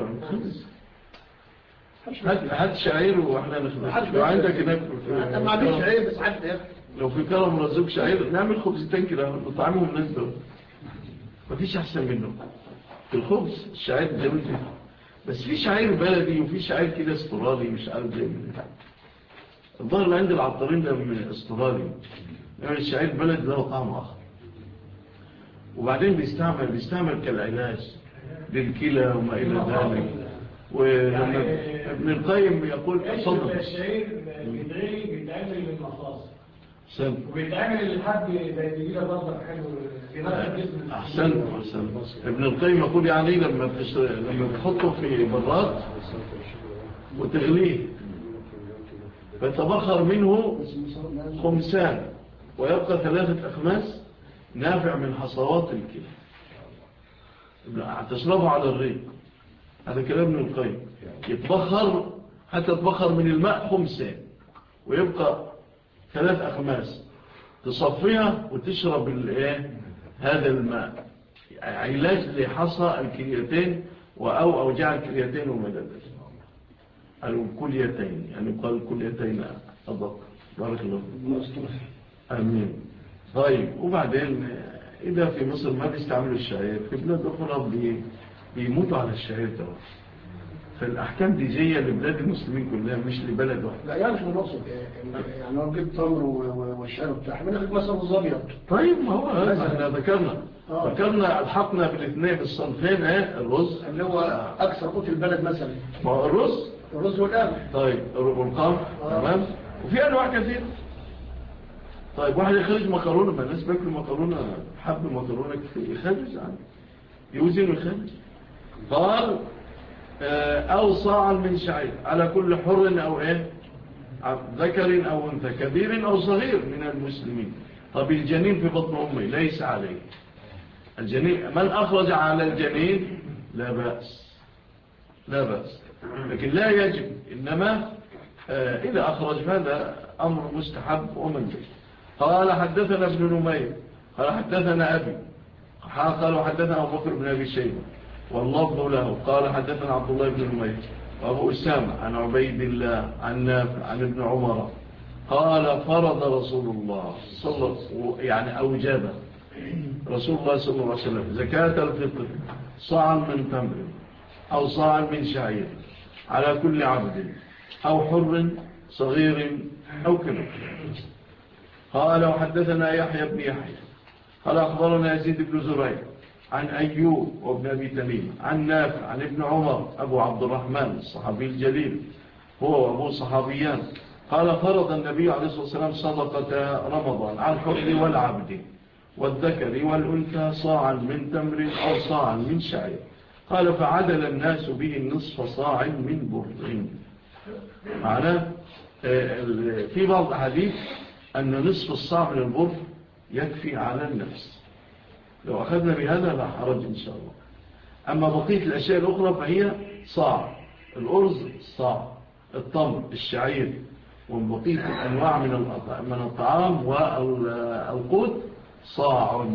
هات شعير واحنا نخبز. لو عندك هناك ما عنديش شعير بس حد ياكل، لو في كرم رزوق شعير نعمل خبزتين كده نطعمهم الناس دول، مفيش احسن منه في الخبز. الشعير جميل جدا، بس في شعير بلدي وفي شعير كده استرالي مش عارف زي الظاهر اللي عند العطارين ده من استرالي، يعني الشعير البلدي له طعم اخر. وبعدين بيستعمل كالعلاج للكلى وما الى ذلك. ولما ابن القيم يقول صدق الشعير بيتعمل للمخاص وبيتعمل للحب زي اللي برضه حلو بينقل جسم. احسن ابن القيم يقول يعني لما تحطه في براد وتغليه فتبخر منه خمسان ويبقى 3 أخماس نافع من حصوات الكلى تشربه على الريق. هذا كلام ابن القيم. يتبخر حتى يتبخر من الماء 5 ويبقى 3 أخماس تصفيها وتشرب هذا الماء، علاج لحصى الكليتين أو أوجاع الكليتين وما ذلك. الكليتين، يعني يقال الكليتين أضبط. بارك الله أمين. طيب وبعدين إذا في مصر ما بيستعملوا الشعير، في بلاد أخرى بيموتوا على الشعير ده. فالأحكام دي جاية لبلاد المسلمين كلها مش لبلد واحد. لا يعني مش بنقصد يعني هو جبت تمر والشعر بتاعه بناخد مثلا الظابيط. طيب ما هو احنا ذكرنا الحقنا بالاثنين بالصنفين الرز اللي هو أكثر قوت البلد مثلا. ما هو الرز والقمح. طيب والقمح تمام. وفي أنواع كثير. طيب واحد يخرج مكرونة، ما الناس بياكلوا مكرونة، حب مكرونة يخرج عنه يوزن ويخرج. قال أو صاعا من شعير على كل حر أو ذكر أو أنثى كبير أو صغير من المسلمين. طب الجنين في بطن أمي ليس عليه الجنين، من أخرج على الجنين لا بأس لكن لا يجب، إنما إذا أخرج هذا أمر مستحب ومنزل. قال حدثنا ابن نمير قال حدثنا أبي قال حدثنا أبو بكر بن أبي شيبة واللفظ له قال حدثنا عبد الله بن نمير وأبو أسامة عن عبيد الله عن نافع عن ابن عمر قال فرض رسول الله يعني أوجب رسول الله صلى الله عليه وسلم زكاة الفطر صاعا من تمر أو صاعا من شعير على كل عبد أو حر صغير أو كبير. قال وحدثنا يحيى بن يحيى قال أخبرنا يزيد بن زريع عن أيوب وابن أبي تميم عن نافع عن ابن عمر أبو عبد الرحمن الصحابي الجليل هو وأبو صحابيان قال فرض النبي عليه الصلاة والسلام صدقة رمضان على الحر والعبد والذكر والأنثى صاعا من تمر أو صاعا من شعير. قال فعدل الناس به النصف صاع من بر. معناه في بعض حديث أن نصف الصاع من البر يكفي على النفس. لو أخذنا بهذا لا حرج إن شاء الله. أما بقية الأشياء الأخرى فهي صاع، الأرز صاع، التمر الشعير، وبقية الأنواع من الطعام والقوت صاع.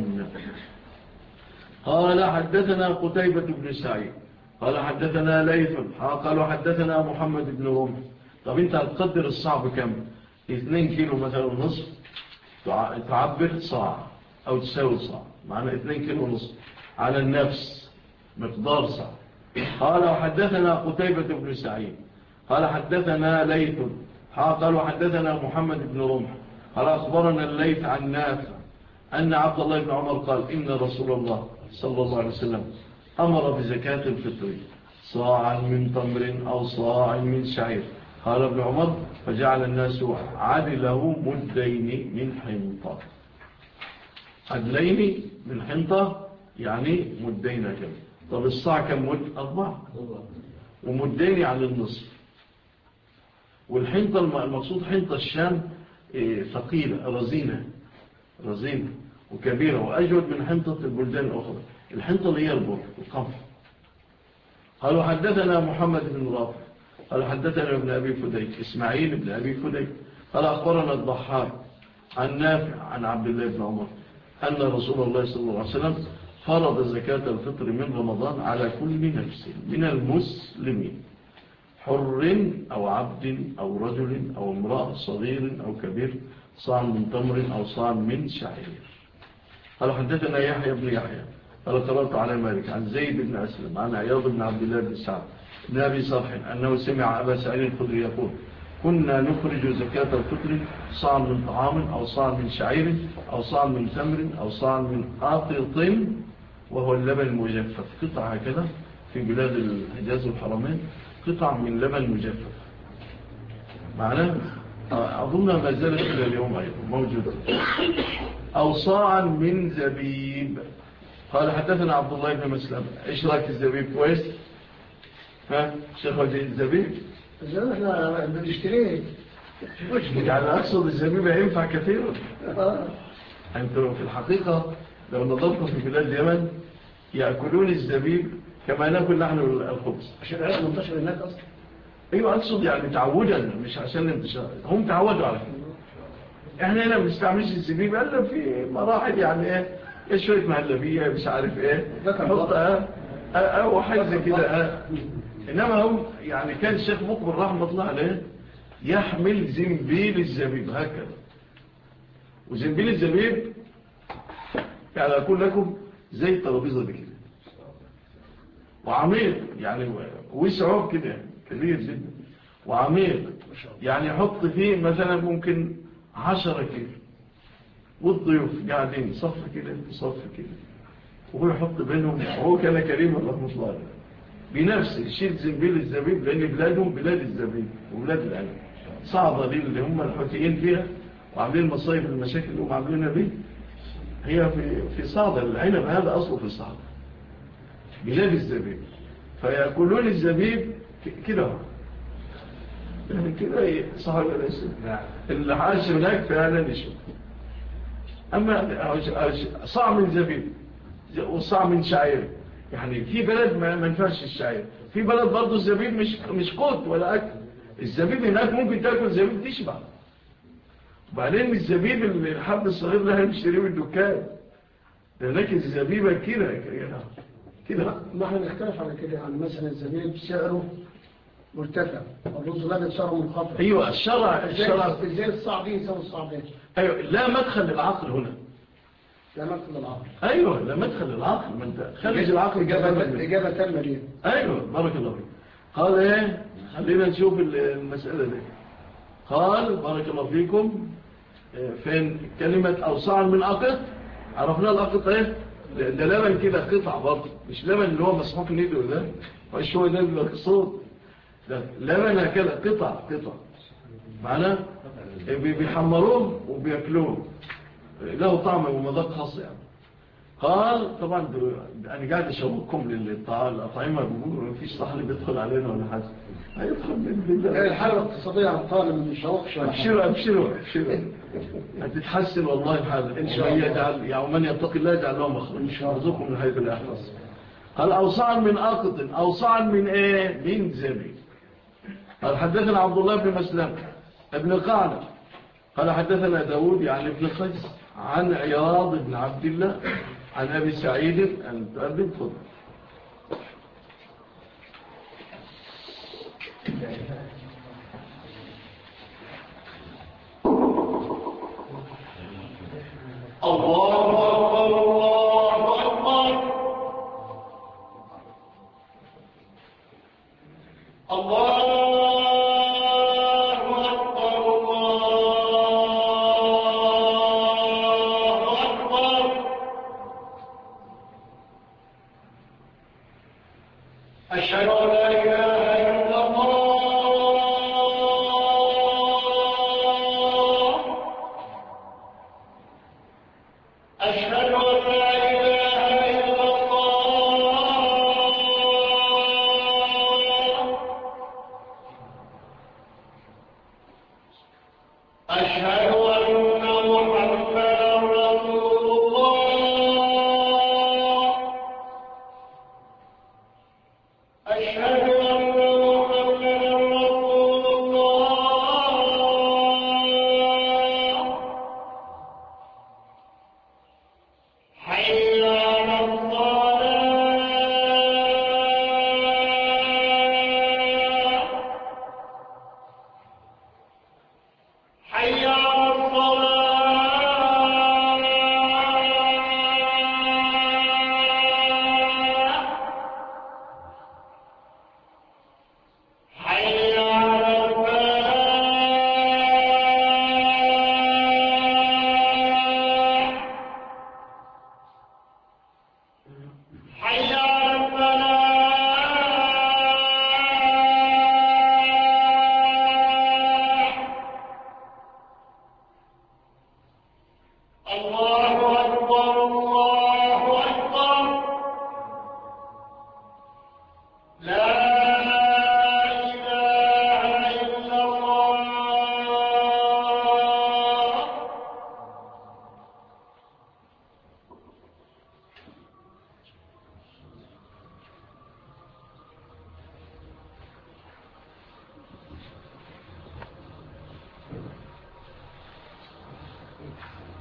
قال حدثنا قتيبة بن سعيد قال حدثنا ليث قالوا حدثنا محمد بن رمح. طب انت هتقدر الصاع بكم؟ 2 كيلو مثلا ونصف تعبر صاع أو تساوي صاع، معنى 2 كيلو ونصف على النفس مقدار صاع. قال وحدثنا قتيبة بن سعيد قال حدثنا ليث قالوا حدثنا محمد بن رمح قال أخبرنا الليث عن نافع أن عبد الله بن عمر قال إن رسول الله صلى الله عليه وسلم أمر بزكاة الفطر صاعا من تمر أو صاع من شعير. قال ابن عمر فجعل الناس عدله مدين من حنطة. عدلين من حنطة يعني مدين كم. طب الصاع كم مد؟ 4 ومدين يعني النصف. والحنطة المقصود حنطة الشام ثقيلة رزينة وكبيرة وأجود من حنطة البلدان الأخرى. الحنطة اللي هي البر القمح. قالوا حدثنا محمد بن رافع قال حدثنا ابن أبي فديك إسماعيل بن أبي فديك قال أخبرنا الضحاك عن نافع عن عبد الله بن عمر أن رسول الله صلى الله عليه وسلم فرض زكاة الفطر من رمضان على كل نفس من المسلمين حر أو عبد أو رجل أو امرأة صغير أو كبير صاع من تمر أو صاع من شعير. قال حدثنا يحيى بن يحيى قال قرأت على مالك عن زيد بن أسلم عن عياض بن عبد الله بن سعد بن أبي صرح أنه سمع أبا سعيد الخدري يقول كنا نخرج زكاة الفطر صاع من طعام أو صاع من شعير أو صاع من تمر أو صاع من قاطط وهو اللبن المجفف. قطع هكذا في بلاد الحجاز والحرمين قطع من لبن مجفف معناه أظن ما زالت إلى اليوم أيضا موجودة. أو صاعا من زبيب. قال حدثنا عبد الله بن مسلم إيش رأيك الزبيب كويس؟ شيخ وجه الزبيب احنا بنشتريه يعني أقصد الزبيب ينفع كثيرا. أنتم في الحقيقة لو نظرتم في بلاد اليمن يأكلون الزبيب كما نأكل نحن الخبز عشان هذا منتشر هناك أصلا. أيوة أقصد يعني تعودا مش عشان الانتشار، هم تعودوا على كده. احنا هنا بنستعملش الزبيب إلا في مراحل يعني شوية مهلبية مش عارف حط أو حاجة كده إنما هم يعني كان الشيخ مقبل رحمة الله عليه يحمل زنبيل الزبيب هكذا، وزنبيل الزبيب يعني أقول لكم زي الترابيزة دي كده وعميق، يعني وسعه كده كبير جدا وعميق، يعني يحط فيه مثلا ممكن 10 كيلو، والضيوف قاعدين صف كده صف كده، وهو يحط بينهم. وهو كان كريم رحمة الله عليه بنفسه يشيل زنبيل الزبيب، لأن بلادهم بلاد الزبيب وبلاد العنب صعبة دي اللي هم الحوثيين فيها وعاملين مصايب المشاكل اللي هم عاملينها دي، هي في صعدة. العنب هذا أصله في صعدة بلاد الزبيب، فيأكلون الزبيب كده يعني كده صحيح الاسم اللي عاش هناك فعلا يشوف. أما صاع من زبيب وصاع من شعير، يعني في بلد ما ينفعش الشعير، في بلد برضو الزبيب مش قوت ولا أكل. الزبيب هناك ممكن تأكل زبيب تشبع، وبعدين الزبيب اللي الحب الصغير لها يشتريه من الدكان، هناك الزبيبة كده. ما احنا نختلف على كده، يعني مثلا الزبيب سعره مرتفع، الرز الابيض سعره منخفض. ايوه الشرع ازاي الصعبين يساوي الصعبين؟ ايوه لا مدخل للعقل هنا، لا مدخل للعقل. ايوه لا مدخل للعقل، ما انت خلي العقل اجابه تامه ليه؟ ايوه بارك الله فيك. قال ايه، خلينا نشوف المساله دي. قال بارك الله فيكم فين كلمه اوسع من اقط، عرفنا الاقط ايه ده لبن كده قطع برضه، مش لبن اللي هو مسحوق نيده ده مش هو ده المقصود، ده لبن هكذا قطع معناه بيحمروه وبياكلوه، له طعم ومذاق خاص يعني. قال طبعا انا قاعد اشوقكم للأطعمة، بيقولوا مفيش صحن بيدخل علينا ولا حاجه، هيدخل من الحاله الاقتصاديه عن طالب ما بيشوقش. ابشروا هتتحسن والله الحال ان شاء الله. يجعل يعني من يتقي الله يجعل له مخرج، يرزقكم من حيث لا يحتسب. قال اوصعا من اقط، اوصعا من ايه؟ من زبيب. قال حدثنا عبد الله بن مسلم ابن قعنب قال حدثنا داود يعني ابن قيس عن عياض بن عبد الله عن أبي سعيد المتأذن فضل.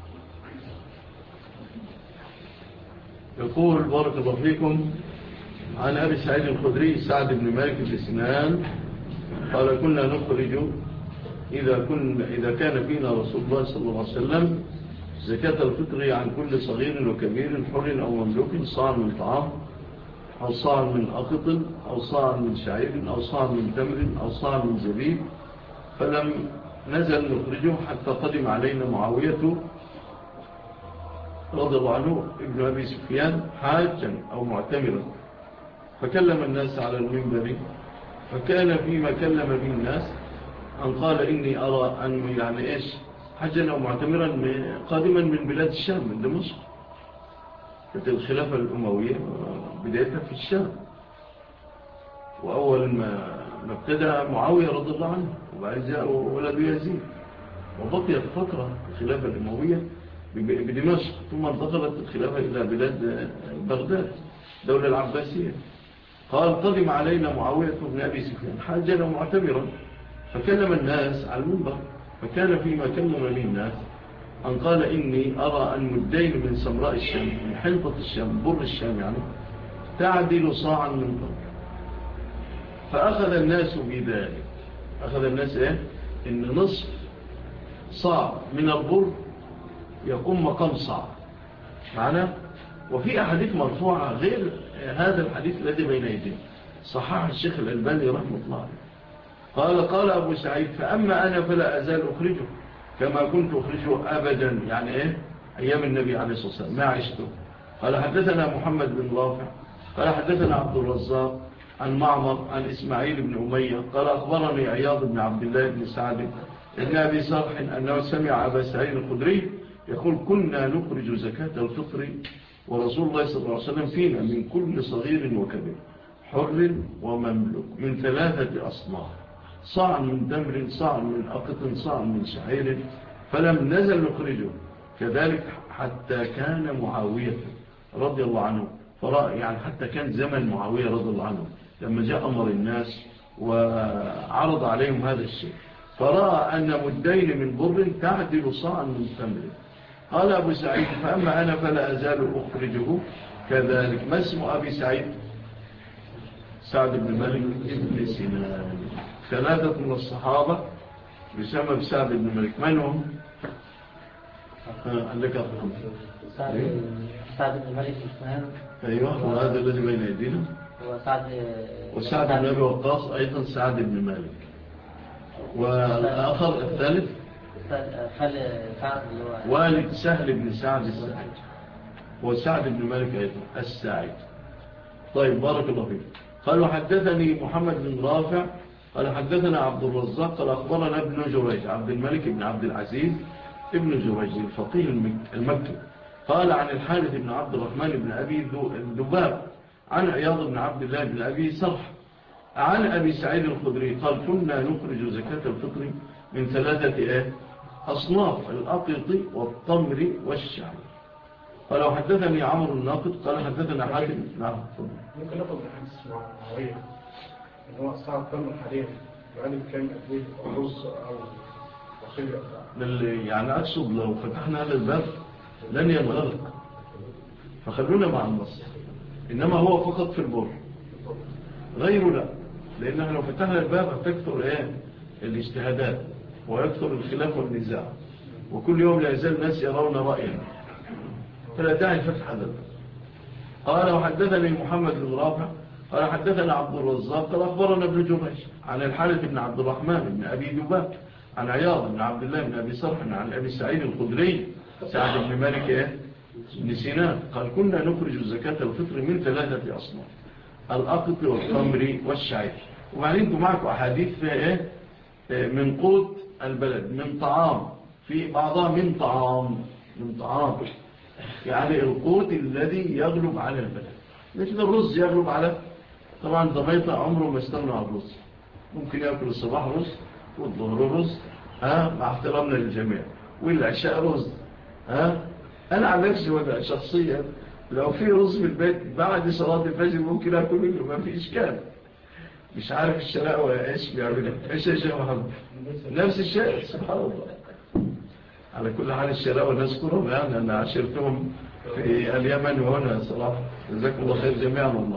يقول بارك الله فيكم عن أبي سعيد الخدري سعد بن مالك الإسنان قال كنا نخرج إذا كان فينا رسول الله صلى الله عليه وسلم زكاة الفطر عن كل صغير وكبير حر أو مملوك صاع من طعام أو صاع من أقط أو صاع من شعير أو صاع من تمر أو صاع من زبيب. فلم نزل نخرجه حتى قدم علينا معاوية رضي الله عنه ابن أبي سفيان حاجا أو معتمرا، فكلم الناس على المنبر، فكان فيما كلم به الناس أن قال إني أرى أن يعني إيش حاجا أو معتمرا قادما من بلاد الشام من دمشق. كانت الخلافة الأموية بدايتها في الشام، وأول ما ابتدأ معاوية رضي الله عنه وبعد جاء ولد يزيد، وبقيت فترة الخلافة الأموية بدمشق، ثم انتقلت الخلافة إلى بلاد بغداد دولة العباسية. قال قدم علينا معاوية بن أبي سفيان حاجا ومعتمرا، فكلم الناس على المنبر، فكان فيما كلم به الناس أن قال إني أرى أن مدين من سمراء الشام من حنطة الشام بر الشام يعني تعدل صاعا من تمر. فأخذ الناس بذلك، أخذ الناس إن نصف صاع من البر يقوم مقام صاع معنا. وفي أحاديث مرفوعة غير هذا الحديث الذي بين يديه صحح الشيخ الألباني رحمه الله. قال أبو سعيد فأما أنا فلا أزال أخرجه كما كنت أخرجه أبدا، يعني أيام النبي عليه الصلاة والسلام ما عشته. قال حدثنا محمد بن رافع قال حدثنا عبد الرزاق عن معمر عن إسماعيل بن أمية قال أخبرني عياض بن عبد الله بن سعد بن أبي صرح أنه سمع أبا سعيد الخدري يقول كنا نخرج زكاة الفطر ورسول الله صلى الله عليه وسلم فينا من كل صغير وكبير حر ومملوك من 3 أصناف، صاع من تمر صاع من أقط صاع من شعير، فلم نزل نخرجه كذلك حتى كان معاوية رضي الله عنه. يعني حتى كان زمن معاوية رضي الله عنه لما جاء أمر الناس وعرض عليهم هذا الشيء، فرأى أن مدين من بر تعدل صاعا من تمر. قال أبو سعيد فأما أنا فلا أزال أخرجه كذلك. ما اسم أبي سعيد؟ سعد بن مالك ابن سنان. 3 من الصحابة يسمى بسعد بن مالك. من هم؟ عندك أخذ سعد بن مالك سنان. أيوة، وهذا الذي بين يدينا وسعد بن أبي وقاص أيضا سعد بن مالك. والآخر الثالث والد سهل بن سعد السعيد وسعد بن مالك أيضا السعيد. طيب بارك الله فيك. قالوا حدثني محمد بن رافع قال حدثنا عبد الرزاق قال أخبرنا ابن جريج عبد الملك بن عبد العزيز ابن جريج الفقيه المكي قال عن الحارث بن عبد الرحمن بن أبي الذباب عن عياض بن عبد الله بن أبي صرح عن أبي سعيد الخدري قال كنا نخرج زكاة الفطر من 3 أصناف الأقط والتمر والشعير. قال حدثني عمرو الناقد قال حدثنا حاتم. نعم ممكن ناخد حديث معاوية ان هو صار التمر حاليا وعلم كام أدوية أو رز أو بصير، يعني أقصد لو فتحنا هذا الباب لن ينغلق، فخلونا مع النص. إنما هو فقط في البر غيره لا، لأنه لو فتحنا الباب هتكثر الاجتهادات ويكثر الخلاف والنزاع، وكل يوم لا يزال الناس يرون رأيا، فلا داعي فتح هذا الباب. قال وحدثني محمد بن رافع قال حدثنا عبد الرزاق قال أخبرنا ابن جريج عن الحارث بن عبد الرحمن بن أبي ذباب عن عياض بن عبد الله بن أبي صرح عن أبي سعيد الخدري سعد بن مالك بن سنان قال كنا نخرج زكاة الفطر من 3 أصناف الأقط والتمر والشعير. وبعدين انتم معكم أحاديث فيها من قوت البلد من طعام، في بعضها من طعام يعني القوت الذي يغلب على البلد. لكن الرز يغلب على، طبعا ضميطة عمره ما استغنى عن الرز، ممكن يأكل الصباح رز والظهر رز مع احترامنا للجميع، والعشاء رز. أنا عن نفسي ولا شخصيا لو في رز في البيت بعد صلاة الفجر ممكن أكل منه ما في إشكال. مش عارف الشراء إيش بيعملها إيش يا شيخ محمد؟ نفس الشيء سبحان الله. على كل حال الشراء ونذكرهم يعني أنا عشرتهم في اليمن وهنا صراحة جزاكم الله خير جميعا والله.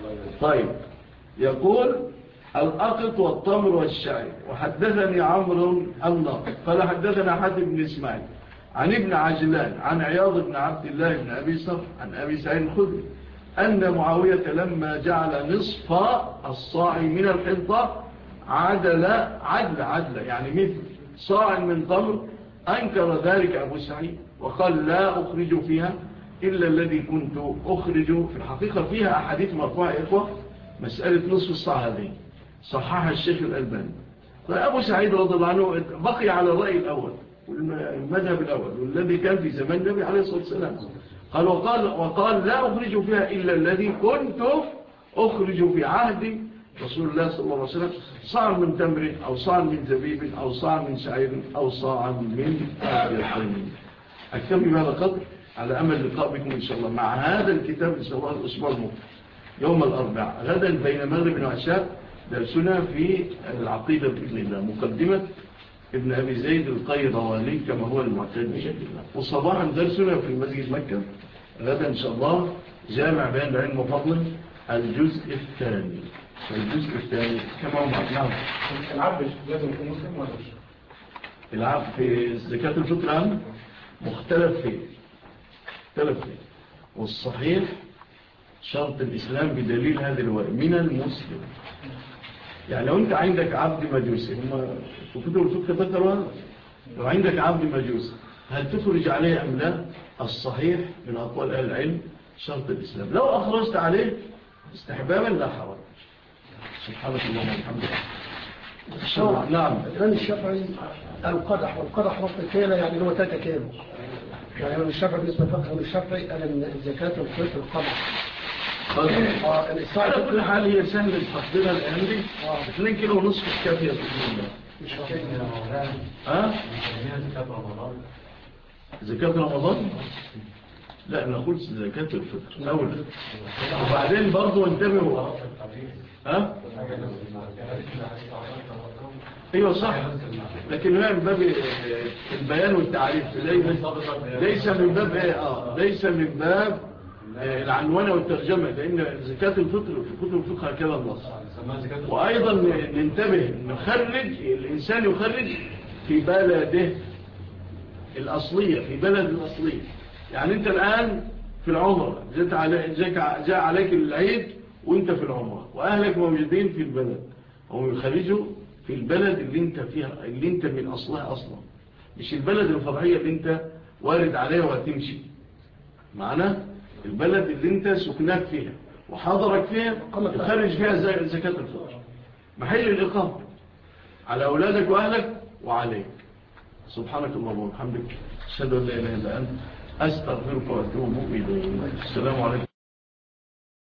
طيب يقول الأقط والتمر والشعير. وحدثني عمرو الناقد قال حدثنا حاتم بن إسماعيل عن ابن عجلان عن عياض بن عبد الله بن أبي صخر عن أبي سعيد الخدري أن معاوية لما جعل نصف الصاع من الحنطة عدل يعني مثل صاع من تمر أنكر ذلك أبو سعيد وقال لا أخرج فيها إلا الذي كنت أخرج. في الحقيقة فيها أحاديث مرفوعة إخوة. مسألة نصف الصاع هذه صححها الشيخ الألباني. فأبو سعيد رضي الله عنه بقي على الرأي الأول والمذهب الأول والذي كان في زمان النبي عليه الصلاة والسلام. وقال لا أخرج فيها إلا الذي كنت أخرج في عهد رسول الله صلى الله عليه وسلم صاع من تمر أو صاع من زبيب أو صاع من شعير أو صاع من يقين. أكتب بهذا القدر على أمل لقاء بكم إن شاء الله مع هذا الكتاب إن شاء الله الأسبوع المقبل يوم الأربعاء غدا بين مغرب وعشاء درسنا في العقيدة بإذن الله مقدمة ابن أبي زيد القيرواني كما هو المعتاد بشكل الله. وصباحا درسنا في مسجد مكة غدا إن شاء الله جامع بيان العلم وفضله الجزء الثاني كما هو معتاد. العبد لازم يكون مسلم ولا مش؟ العبد في زكاة الفطر مختلف فيه والصحيح شرط الإسلام بدليل هذه الرواية من المسلم. يعني لو أنت عندك عبد مجوسي هم في كتب الفقه ذكروا هذا. لو عندك عبد مجوسي هل تخرج عليه أم لا؟ الصحيح من أقوال أهل العلم شرط الإسلام. لو أخرجت عليه استحبابا لا حرج. سبحانك اللهم وبحمدك. نعم. الإمام الشافعي القدح والقدح رفض كيلة يعني هو 3 كيلو. يعني الإمام الشافعي بالنسبة لفقه الشافعي قال إن زكاة الفطر القدح. على كل حال هي سهلة تحضيرها الآن دي 2 كيلو ونصف كافية بإذن الله. مش كافية. زكاة رمضان؟ لا نقول زكاة الفطر أولا. وبعدين برضو انتبهوا. ايوه صح. لكن هو من باب البيان والتعريف ليس من باب العنوانة والترجمة لأن زكاة الفطر في كتب الفقه هكذا النص. وأيضا ننتبه الإنسان يخرج في بلده الأصلية يعني أنت الآن في العمرة جاء عليك العيد وأنت في العمرة وأهلك موجودين في البلد هم يخرجوا في البلد اللي أنت فيها اللي أنت من أصلها أصلا مش البلد الفرعية اللي أنت وارد عليها وهتمشي معنا البلد اللي أنت سكناك فيها وحاضرك فيها يخرج فيها زكاة الفطر محل الإقامة على أولادك وأهلك وعليك. سبحانك اللهم وبحمدك أشهد أن لا إله إلا أنت أستغفرك وأتوب إليك. السلام عليكم.